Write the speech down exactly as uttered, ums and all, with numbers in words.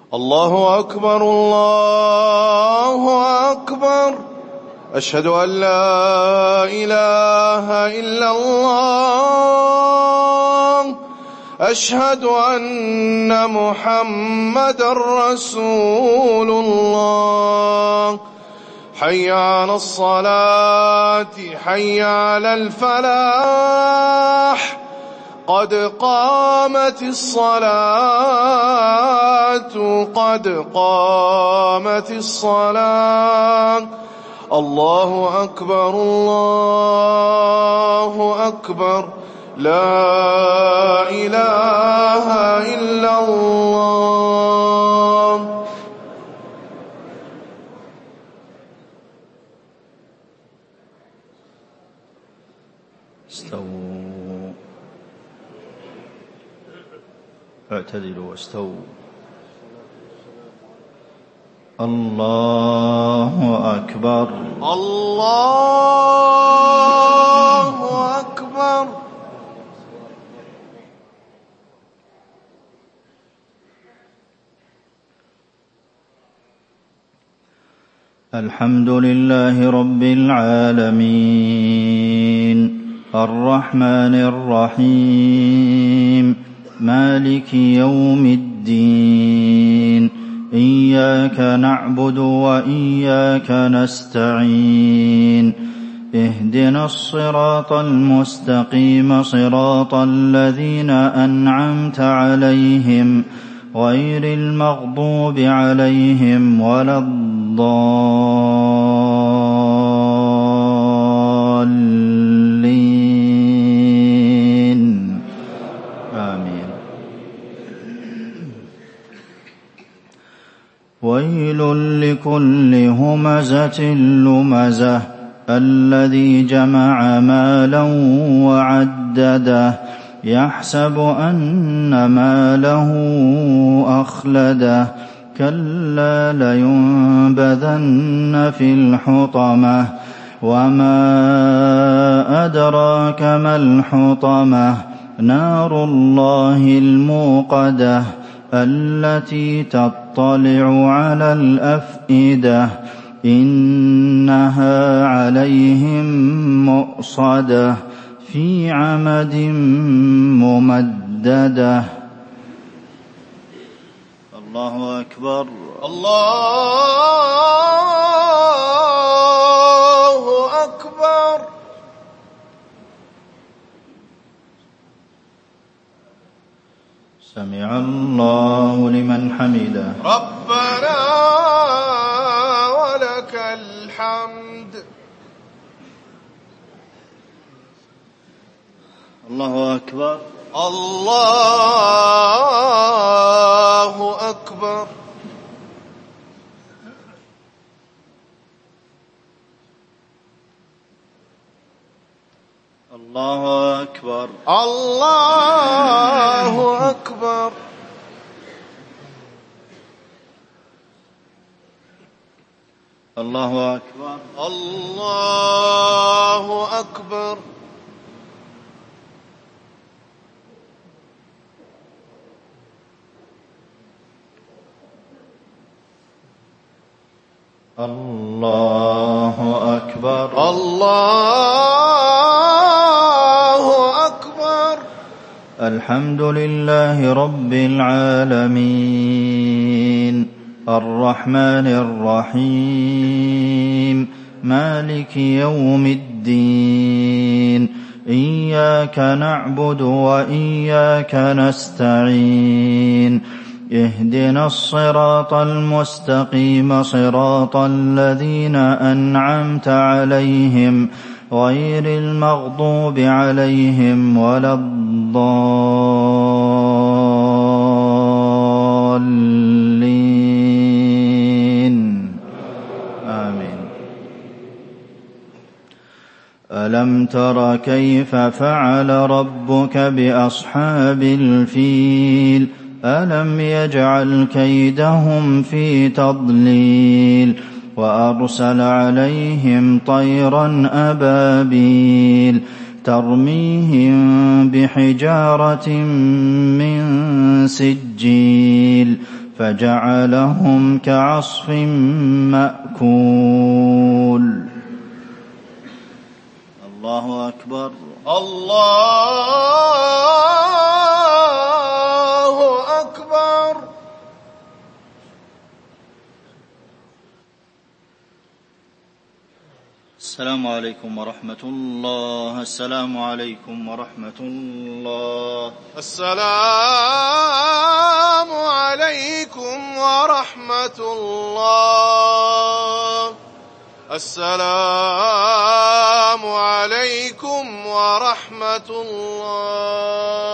الله أكبر الله أكبر. أشهد أن لا إله إلا الله. أشهد أن محمدًا رسول الله. حي على الصلاة حي على الفلاح. قد قامت الصلاة قد قامت الصلاة. الله أكبر الله أكبر. لا إله إلا الله. استووا اعتدلوا واستووا. الله أكبر الله أكبر. الحمد لله رب العالمين الرحمن الرحيم مالك يوم الدين. إياك نعبد وإياك نستعين. اهدنا الصراط المستقيم صراط الذين أنعمت عليهم غير المغضوب عليهم ولا الضالين. آمين. ويل لكل همزة لمزة الذي جمع مالا وعدده يحسب أن ماله أخلده كلا لينبذن في الحطمة وما أدراك ما الحطمة نار الله الموقدة التي تطلع على الأفئدة إنها عليهم مؤصدة في عمد ممددة. الله أكبر الله أكبر. سمع الله لمن حمده. ربنا ولك الحمد. الله أكبر الله أكبر. الله أكبر الله أكبر. الله أكبر الله أكبر. الله أكبر الله أكبر. الحمد لله رب العالمين الرحمن الرحيم مالك يوم الدين. إياك نعبد وإياك نستعين. اهدنا الصراط المستقيم صراط الذين أنعمت عليهم غير المغضوب عليهم ولا الضالين. آمين. ألم تر كيف فعل ربك بأصحاب الفيل ألم يجعل كيدهم في تضليل وأرسل عليهم طيرا أبابيل ترميهم بحجارة من سجيل فجعلهم كعصف مأكول. الله أكبر. الله أكبر. السلام عليكم ورحمة الله. السلام عليكم ورحمة الله. السلام عليكم ورحمة الله. السلام عليكم ورحمة الله.